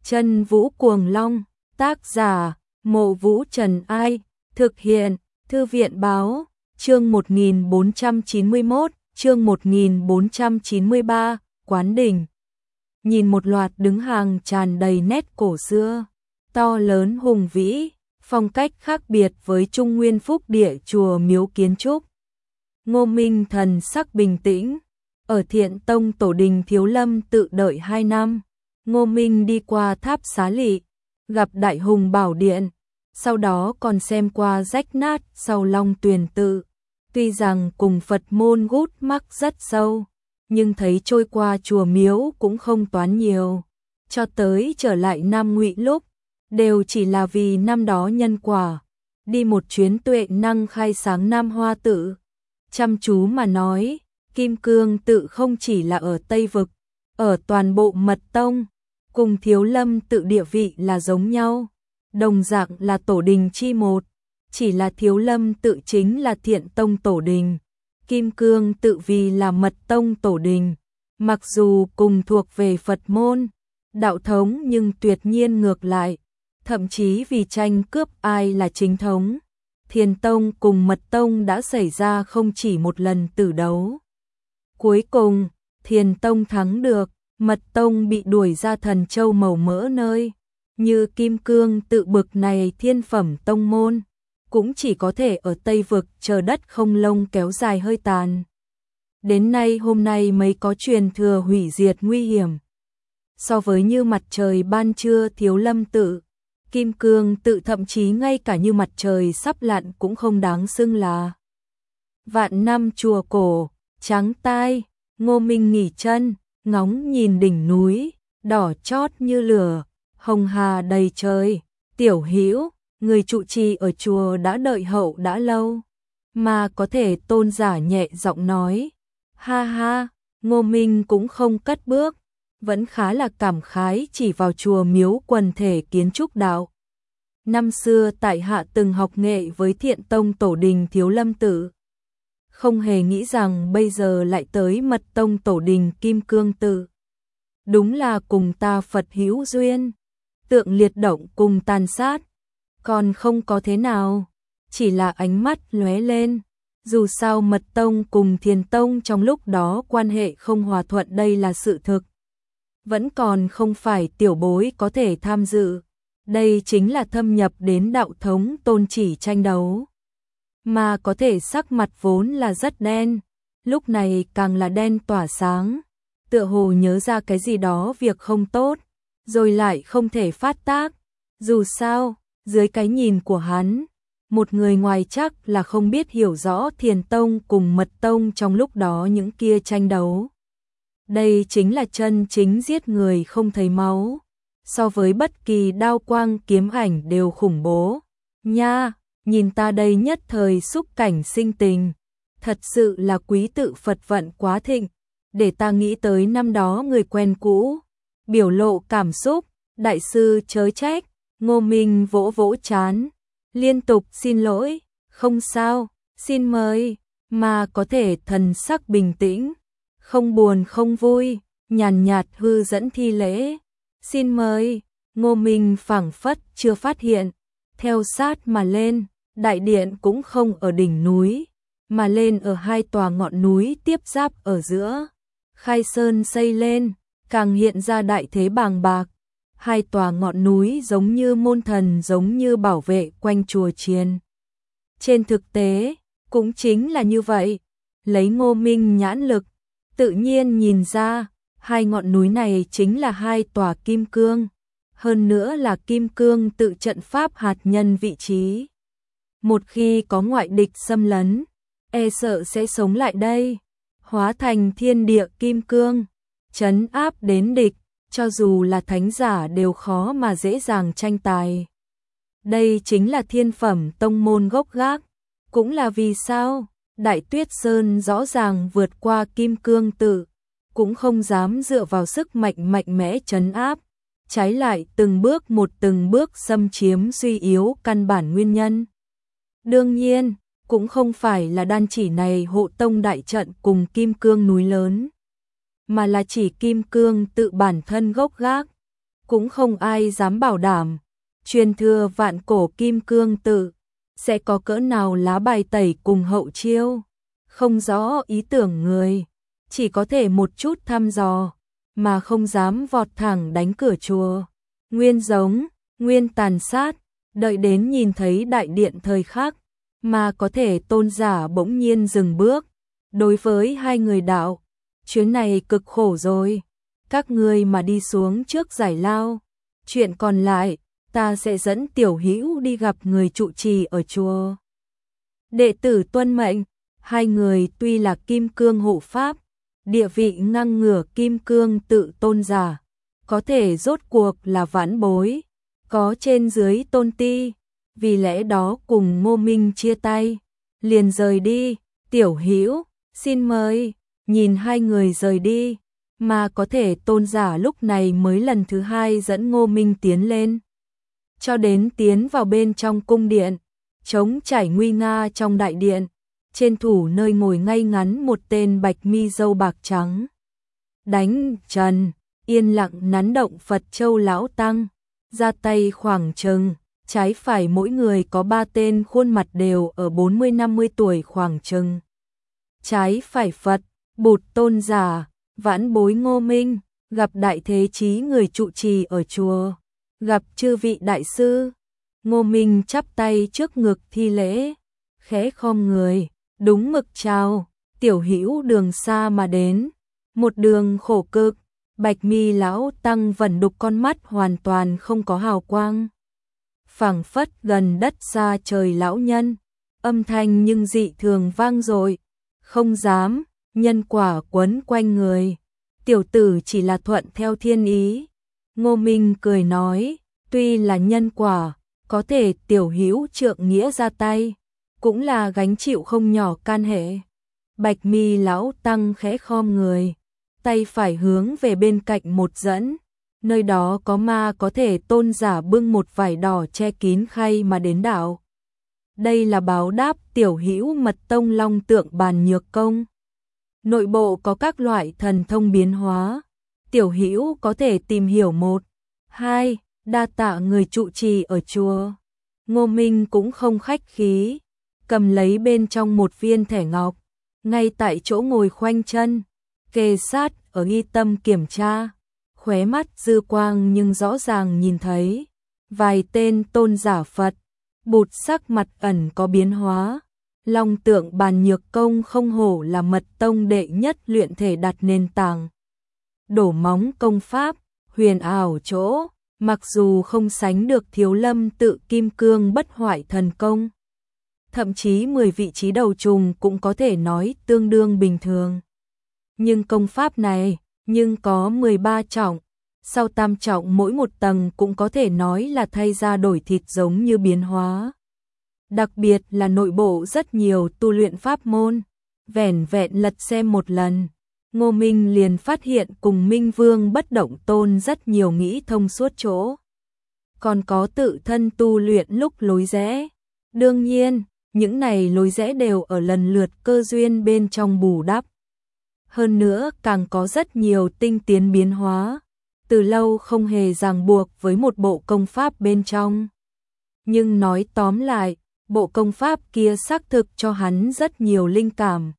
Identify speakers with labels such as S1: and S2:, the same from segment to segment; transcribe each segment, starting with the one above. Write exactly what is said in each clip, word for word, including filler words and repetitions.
S1: Chân Vũ Cuồng Long, tác giả, Mộ Vũ Trần Ai, thực hiện, Thư viện Báo, chương một nghìn bốn trăm chín mươi mốt, chương một nghìn bốn trăm chín mươi ba, Quán Đình. Nhìn một loạt đứng hàng tràn đầy nét cổ xưa, to lớn hùng vĩ, phong cách khác biệt với Trung Nguyên Phúc Địa chùa miếu kiến trúc. Ngô Minh thần sắc bình tĩnh, ở Thiện Tông tổ đình Thiếu Lâm tự đợi hai năm. Ngô Minh đi qua tháp Xá Lị, gặp Đại Hùng Bảo Điện, sau đó còn xem qua rách nát sau Long Tuyền tự. Tuy rằng cùng Phật môn gút mắc rất sâu, nhưng thấy trôi qua chùa miếu cũng không toán nhiều. Cho tới trở lại Nam Ngụy lúc, đều chỉ là vì năm đó nhân quả. Đi một chuyến tuệ năng khai sáng Nam Hoa tự. Chăm chú mà nói, Kim Cương tự không chỉ là ở Tây Vực, ở toàn bộ Mật Tông, cùng Thiếu Lâm tự địa vị là giống nhau, đồng dạng là tổ đình chi một, chỉ là Thiếu Lâm tự chính là Thiện Tông tổ đình, Kim Cương tự vì là Mật Tông tổ đình, mặc dù cùng thuộc về Phật môn, đạo thống nhưng tuyệt nhiên ngược lại, thậm chí vì tranh cướp ai là chính thống. Thiền Tông cùng Mật Tông đã xảy ra không chỉ một lần tử đấu. Cuối cùng, Thiền Tông thắng được, Mật Tông bị đuổi ra Thần Châu màu mỡ nơi. Như Kim Cương tự bực này thiên phẩm tông môn, cũng chỉ có thể ở Tây Vực chờ đất không lông kéo dài hơi tàn. Đến nay hôm nay mới có truyền thừa hủy diệt nguy hiểm. So với như mặt trời ban trưa Thiếu Lâm tự, Kim Cương tự thậm chí ngay cả như mặt trời sắp lặn cũng không đáng xưng là. Vạn năm chùa cổ, trắng tai, Ngô Minh nghỉ chân, ngóng nhìn đỉnh núi, đỏ chót như lửa, hồng hà đầy trời. Tiểu Hữu, người trụ trì ở chùa đã đợi hậu đã lâu, mà có thể tôn giả nhẹ giọng nói. Ha ha, Ngô Minh cũng không cất bước, vẫn khá là cảm khái chỉ vào chùa miếu quần thể kiến trúc đạo. Năm xưa tại hạ từng học nghệ với Thiện Tông tổ đình Thiếu Lâm tự, không hề nghĩ rằng bây giờ lại tới Mật Tông tổ đình Kim Cương tự. Đúng là cùng ta Phật hữu duyên, tượng liệt động cùng tàn sát, còn không có thế nào, chỉ là ánh mắt lóe lên. Dù sao Mật Tông cùng Thiền Tông trong lúc đó quan hệ không hòa thuận đây là sự thực. Vẫn còn không phải tiểu bối có thể tham dự. Đây chính là thâm nhập đến đạo thống tôn chỉ tranh đấu. Mà có thể sắc mặt vốn là rất đen, lúc này càng là đen tỏa sáng. Tựa hồ nhớ ra cái gì đó việc không tốt, rồi lại không thể phát tác. Dù sao, dưới cái nhìn của hắn, một người ngoài chắc là không biết hiểu rõ Thiền Tông cùng Mật Tông trong lúc đó những kia tranh đấu. Đây chính là chân chính giết người không thấy máu, so với bất kỳ đao quang kiếm ảnh đều khủng bố. Nha, nhìn ta đây nhất thời xúc cảnh sinh tình, thật sự là quý tự Phật vận quá thịnh, để ta nghĩ tới năm đó người quen cũ, biểu lộ cảm xúc. Đại sư chớ trách, Ngô Minh vỗ vỗ trán, liên tục xin lỗi. Không sao, xin mời, mà có thể thần sắc bình tĩnh, không buồn không vui, nhàn nhạt hư dẫn thi lễ. Xin mời. Ngô Minh phảng phất chưa phát hiện, theo sát mà lên. Đại điện cũng không ở đỉnh núi, mà lên ở hai tòa ngọn núi tiếp giáp ở giữa. Khai sơn xây lên, càng hiện ra đại thế bàng bạc. Hai tòa ngọn núi giống như môn thần, giống như bảo vệ quanh chùa chiền. Trên thực tế, cũng chính là như vậy. Lấy Ngô Minh nhãn lực, tự nhiên nhìn ra, hai ngọn núi này chính là hai tòa kim cương. Hơn nữa là kim cương tự trận pháp hạt nhân vị trí. Một khi có ngoại địch xâm lấn, e sợ sẽ sống lại đây, hóa thành thiên địa kim cương, trấn áp đến địch, cho dù là thánh giả đều khó mà dễ dàng tranh tài. Đây chính là thiên phẩm tông môn gốc gác, cũng là vì sao Đại Tuyết Sơn rõ ràng vượt qua Kim Cương tự, cũng không dám dựa vào sức mạnh mạnh mẽ trấn áp, trái lại từng bước một từng bước xâm chiếm suy yếu căn bản nguyên nhân. Đương nhiên, cũng không phải là đan chỉ này hộ tông đại trận cùng Kim Cương núi lớn, mà là chỉ Kim Cương tự bản thân gốc gác. cũng không ai dám bảo đảm. Truyền thừa vạn cổ kim cương tự, sẽ có cỡ nào lá bài tẩy cùng hậu chiêu. Không rõ ý tưởng người, chỉ có thể một chút thăm dò, mà không dám vọt thẳng đánh cửa chùa. Nguyên giống, nguyên tàn sát, đợi đến nhìn thấy đại điện thời khắc, mà có thể tôn giả bỗng nhiên dừng bước. Đối với hai người đạo, chuyến này cực khổ rồi, các ngươi mà đi xuống trước giải lao, chuyện còn lại, ta sẽ dẫn Tiểu Hữu đi gặp người trụ trì ở chùa. Đệ tử tuân mệnh, hai người tuy là kim cương hộ pháp, địa vị ngang ngửa kim cương tự tôn giả, có thể rốt cuộc là vãn bối, có trên dưới tôn ti, vì lẽ đó cùng Ngô Minh chia tay, liền rời đi. Tiểu Hữu, xin mời. Nhìn hai người rời đi, mà có thể tôn giả lúc này mới lần thứ hai dẫn Ngô Minh tiến lên. Cho đến tiến vào bên trong cung điện, trống trải nguy nga trong đại điện, trên thủ nơi ngồi ngay ngắn một tên bạch mi râu bạc trắng. Đánh trần, yên lặng nắn động Phật Châu lão tăng, ra tay khoảng chừng, trái phải mỗi người có ba tên khuôn mặt đều ở bốn mươi năm mươi tuổi khoảng chừng. Trái phải Phật, Bụt tôn giả, vãn bối Ngô Minh, gặp đại thế chí người trụ trì ở chùa, gặp chư vị đại sư. Ngô Minh chắp tay trước ngực thi lễ, khẽ khom người, đúng mực chào. Tiểu Hữu đường xa mà đến, một đường khổ cực. Bạch mi lão tăng vẩn đục con mắt hoàn toàn không có hào quang, phảng phất gần đất xa trời lão nhân, âm thanh nhưng dị thường vang dội. Không dám, nhân quả quấn quanh người, tiểu tử chỉ là thuận theo thiên ý. Ngô Minh cười nói, tuy là nhân quả, có thể Tiểu Hữu trượng nghĩa ra tay, cũng là gánh chịu không nhỏ can hệ. Bạch mi lão tăng khẽ khom người, tay phải hướng về bên cạnh một dẫn, nơi đó có ma có thể tôn giả bưng một vải đỏ che kín khay mà đến đạo. Đây là báo đáp Tiểu Hữu mật tông long tượng bàn nhược công. Nội bộ có các loại thần thông biến hóa, Tiểu Hữu có thể tìm hiểu một, hai, đa tạ người trụ trì ở chùa. Ngô Minh cũng không khách khí, cầm lấy bên trong một viên thẻ ngọc, ngay tại chỗ ngồi khoanh chân, kề sát ở y tâm kiểm tra, khóe mắt dư quang nhưng rõ ràng nhìn thấy vài tên tôn giả Phật, Bụt sắc mặt ẩn có biến hóa. Long tượng bàn nhược công không hổ là mật tông đệ nhất luyện thể đặt nền tảng. Đổ móng công pháp, huyền ảo chỗ, mặc dù không sánh được Thiếu Lâm tự kim cương bất hoại thần công, thậm chí mười vị trí đầu trùng cũng có thể nói tương đương bình thường. Nhưng công pháp này, nhưng có mười ba trọng, sau tam trọng mỗi một tầng cũng có thể nói là thay ra đổi thịt giống như biến hóa. Đặc biệt là nội bộ rất nhiều tu luyện pháp môn, vẻn vẹn lật xem một lần, Ngô Minh liền phát hiện cùng Minh Vương Bất Động Tôn rất nhiều nghĩ thông suốt chỗ. Còn có tự thân tu luyện lúc lối rẽ. Đương nhiên, những này lối rẽ đều ở lần lượt cơ duyên bên trong bù đắp. Hơn nữa càng có rất nhiều tinh tiến biến hóa, từ lâu không hề ràng buộc với một bộ công pháp bên trong. Nhưng nói tóm lại, bộ công pháp kia xác thực cho hắn rất nhiều linh cảm,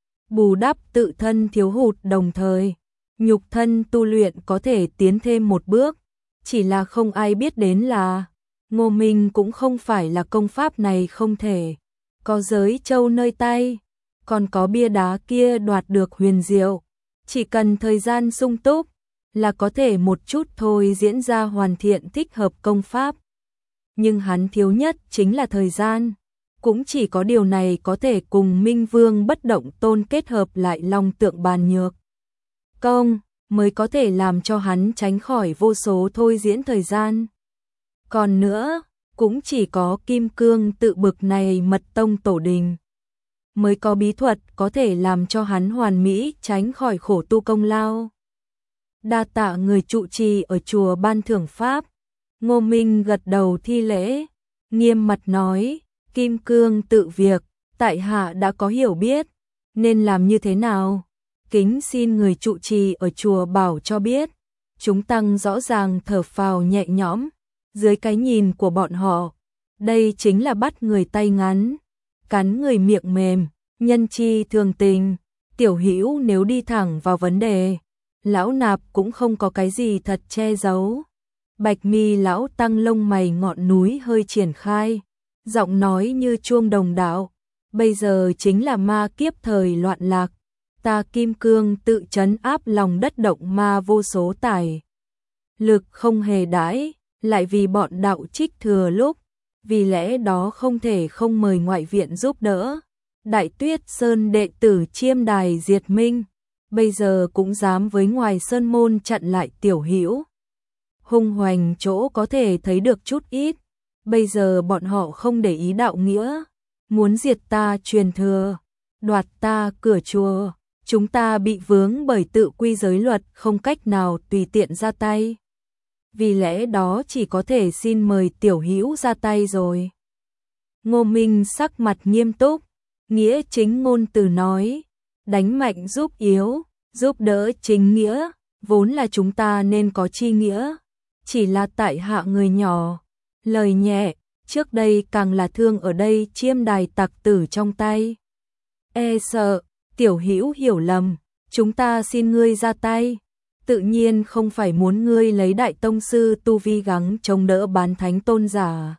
S1: bù đắp tự thân thiếu hụt, đồng thời nhục thân tu luyện có thể tiến thêm một bước. Chỉ là không ai biết đến là Ngô Minh cũng không phải là công pháp này không thể có giới châu nơi tay, còn có bia đá kia đoạt được huyền diệu, chỉ cần thời gian sung túc là có thể một chút thôi diễn ra hoàn thiện thích hợp công pháp. Nhưng hắn thiếu nhất chính là thời gian, cũng chỉ có điều này có thể cùng Minh Vương Bất Động Tôn kết hợp lại long tượng bàn nhược công, mới có thể làm cho hắn tránh khỏi vô số thôi diễn thời gian. Còn nữa, cũng chỉ có kim cương tự bực này mật tông tổ đình, mới có bí thuật có thể làm cho hắn hoàn mỹ tránh khỏi khổ tu công lao. Đa tạ người trụ trì ở chùa ban thưởng pháp. Ngô Minh gật đầu thi lễ, nghiêm mặt nói, kim cương tự việc, tại hạ đã có hiểu biết, nên làm như thế nào? Kính xin người trụ trì ở chùa bảo cho biết. chúng tăng rõ ràng thở phào nhẹ nhõm, dưới cái nhìn của bọn họ, đây chính là bắt người tay ngắn, cắn người miệng mềm, nhân chi thường tình. Tiểu Hữu nếu đi thẳng vào vấn đề, lão nạp cũng không có cái gì thật che giấu. Bạch mi lão tăng lông mày ngọn núi hơi triển khai, giọng nói như chuông đồng đạo, bây giờ chính là ma kiếp thời loạn lạc, ta kim cương tự trấn áp lòng đất động ma vô số tài. Lực không hề đãi, lại vì bọn đạo trích thừa lúc, vì lẽ đó không thể không mời ngoại viện giúp đỡ. Đại Tuyết Sơn đệ tử chiêm đài diệt minh, bây giờ cũng dám với ngoài sơn môn chặn lại Tiểu Hữu. Hung hoành chỗ có thể thấy được chút ít, bây giờ bọn họ không để ý đạo nghĩa, muốn diệt ta truyền thừa, đoạt ta cửa chùa, chúng ta bị vướng bởi tự quy giới luật không cách nào tùy tiện ra tay. Vì lẽ đó chỉ có thể xin mời Tiểu Hữu ra tay rồi. Ngô Minh sắc mặt nghiêm túc, nghĩa chính ngôn từ nói, đánh mạnh giúp yếu, giúp đỡ chính nghĩa, vốn là chúng ta nên có chi nghĩa, chỉ là tại hạ người nhỏ, lời nhẹ, trước đây càng là thương ở đây chiêm đài tặc tử trong tay. E sợ, Tiểu Hữu hiểu lầm, chúng ta xin ngươi ra tay, tự nhiên không phải muốn ngươi lấy đại tông sư tu vi gắng chống đỡ bán thánh tôn giả.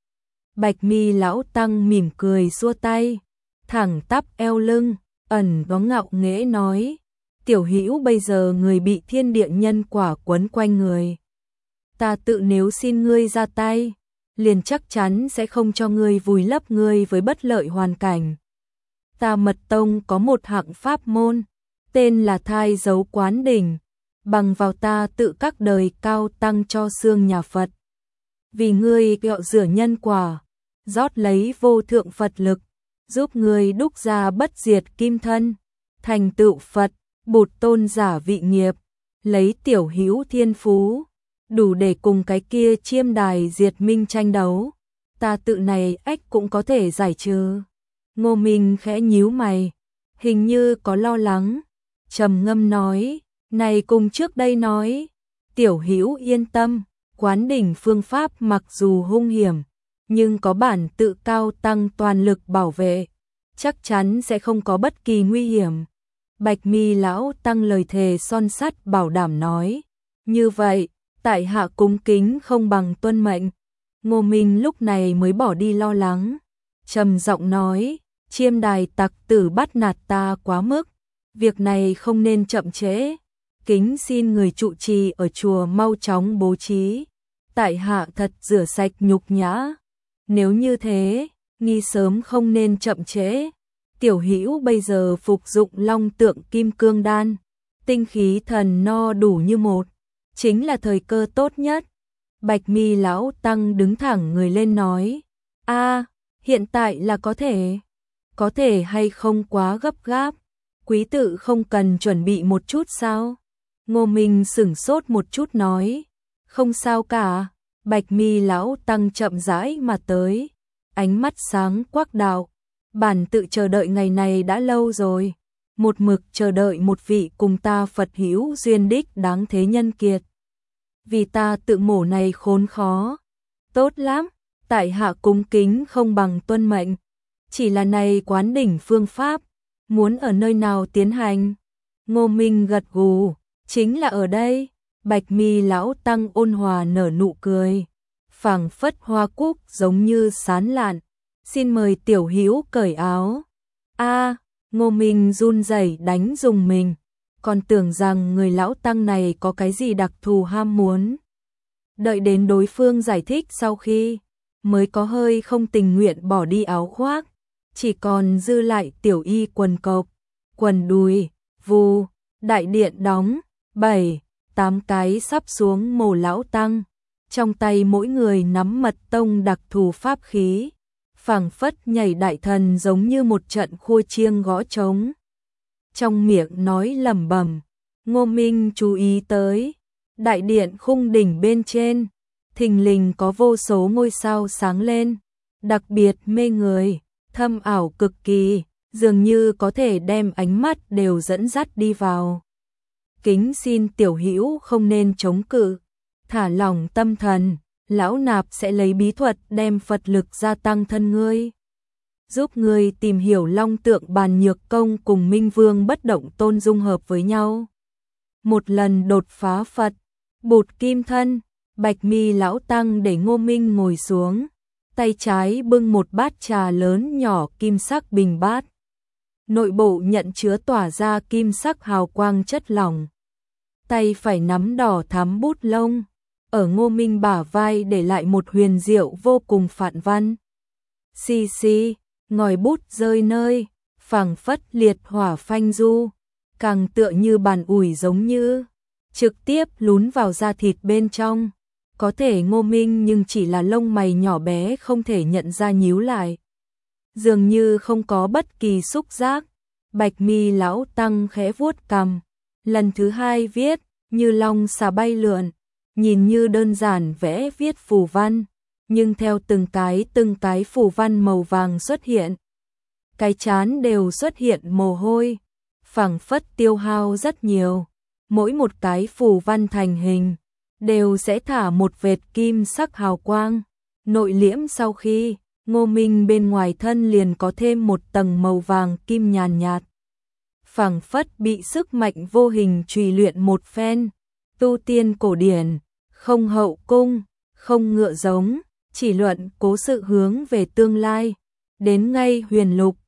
S1: Bạch mi lão tăng mỉm cười xua tay, thẳng tắp eo lưng, ẩn có ngạo nghễ nói, Tiểu Hữu bây giờ người bị thiên địa nhân quả quấn quanh người. Ta tự nếu xin ngươi ra tay, liền chắc chắn sẽ không cho ngươi vùi lấp ngươi với bất lợi hoàn cảnh. Ta Mật Tông có một hạng pháp môn, tên là thai dấu quán đỉnh, bằng vào ta tự các đời cao tăng cho xương nhà Phật. Vì ngươi gẹo rửa nhân quả, rót lấy vô thượng Phật lực, giúp ngươi đúc ra bất diệt kim thân, thành tựu Phật, bụt tôn giả vị nghiệp, lấy Tiểu Hữu thiên phú, đủ để cùng cái kia chiêm đài diệt minh tranh đấu, ta tự này ách cũng có thể giải trừ. Ngô Minh khẽ nhíu mày, hình như có lo lắng, trầm ngâm nói, này cùng trước đây nói, Tiểu Hữu yên tâm, quán đỉnh phương pháp mặc dù hung hiểm, nhưng có bản tự cao tăng toàn lực bảo vệ, chắc chắn sẽ không có bất kỳ nguy hiểm. Bạch mi lão tăng lời thề son sắt bảo đảm nói, như vậy, tại hạ cúng kính không bằng tuân mệnh. Ngô Minh lúc này mới bỏ đi lo lắng, trầm giọng nói, chiêm đài tặc tử bắt nạt ta quá mức, việc này không nên chậm trễ, kính xin người trụ trì ở chùa mau chóng bố trí, tại hạ thật rửa sạch nhục nhã. Nếu như thế, nghi sớm không nên chậm trễ. Tiểu Hữu bây giờ phục dụng long tượng kim cương đan, tinh khí thần no đủ như một, chính là thời cơ tốt nhất. Bạch mi lão tăng đứng thẳng người lên nói, a hiện tại là có thể, có thể hay không quá gấp gáp, quý tự không cần chuẩn bị một chút sao? Ngô Minh sửng sốt một chút nói, không sao cả. Bạch mi lão tăng chậm rãi mà tới, ánh mắt sáng quắc đạo, bản tự chờ đợi ngày này đã lâu rồi, một mực chờ đợi một vị cùng ta Phật hữu duyên đích đáng thế nhân kiệt. Vì ta tự mổ này khốn khó, tốt lắm, tại hạ cúng kính không bằng tuân mệnh, chỉ là này quán đỉnh phương pháp, muốn ở nơi nào tiến hành? Ngô Minh gật gù, chính là ở đây. Bạch mi lão tăng ôn hòa nở nụ cười, phảng phất hoa cúc giống như sán lạn, xin mời Tiểu Hữu cởi áo. A, Ngô Minh run rẩy đánh dùng mình, còn tưởng rằng người lão tăng này có cái gì đặc thù ham muốn. Đợi đến đối phương giải thích sau khi, mới có hơi không tình nguyện bỏ đi áo khoác, chỉ còn dư lại tiểu y quần cộc, quần đùi, vù, đại điện đóng, bảy tám cái sắp xuống mồ lão tăng, trong tay mỗi người nắm mật tông đặc thù pháp khí, phảng phất nhảy đại thần giống như một trận khua chiêng gõ trống. Trong miệng nói lẩm bẩm, Ngô Minh chú ý tới, đại điện khung đỉnh bên trên, thình lình có vô số ngôi sao sáng lên, đặc biệt mê người, thâm ảo cực kỳ, dường như có thể đem ánh mắt đều dẫn dắt đi vào. kính xin tiểu hữu không nên chống cự, thả lỏng tâm thần, lão nạp sẽ lấy bí thuật đem Phật lực gia tăng thân ngươi, giúp ngươi tìm hiểu long tượng bàn nhược công cùng Minh Vương bất động tôn dung hợp với nhau. Một lần đột phá Phật, bụt kim thân, Bạch Mi lão tăng để Ngô Minh ngồi xuống, tay trái bưng một bát trà lớn nhỏ kim sắc bình bát. Nội bộ nhận chứa tỏa ra kim sắc hào quang chất lỏng. Tay phải nắm đỏ thắm bút lông, ở Ngô Minh bả vai để lại một huyền diệu vô cùng phạn văn. Xì xì, ngòi bút rơi nơi, phảng phất liệt hỏa phanh du, càng tựa như bàn ủi giống như trực tiếp lún vào da thịt bên trong. Có thể Ngô Minh nhưng chỉ là lông mày nhỏ bé không thể nhận ra nhíu lại. Dường như không có bất kỳ xúc giác. Bạch Mi lão tăng khẽ vuốt cằm, lần thứ hai viết, như long xà bay lượn, nhìn như đơn giản vẽ viết phù văn, nhưng theo từng cái từng cái phù văn màu vàng xuất hiện, cái chán đều xuất hiện mồ hôi, phảng phất tiêu hao rất nhiều. Mỗi một cái phù văn thành hình đều sẽ thả một vệt kim sắc hào quang, nội liễm sau khi Ngô Minh bên ngoài thân liền có thêm một tầng màu vàng kim nhàn nhạt, phảng phất bị sức mạnh vô hình trùy luyện một phen. Tu tiên cổ điển, không hậu cung, không ngựa giống, chỉ luận cố sự hướng về tương lai, đến ngay huyền lục,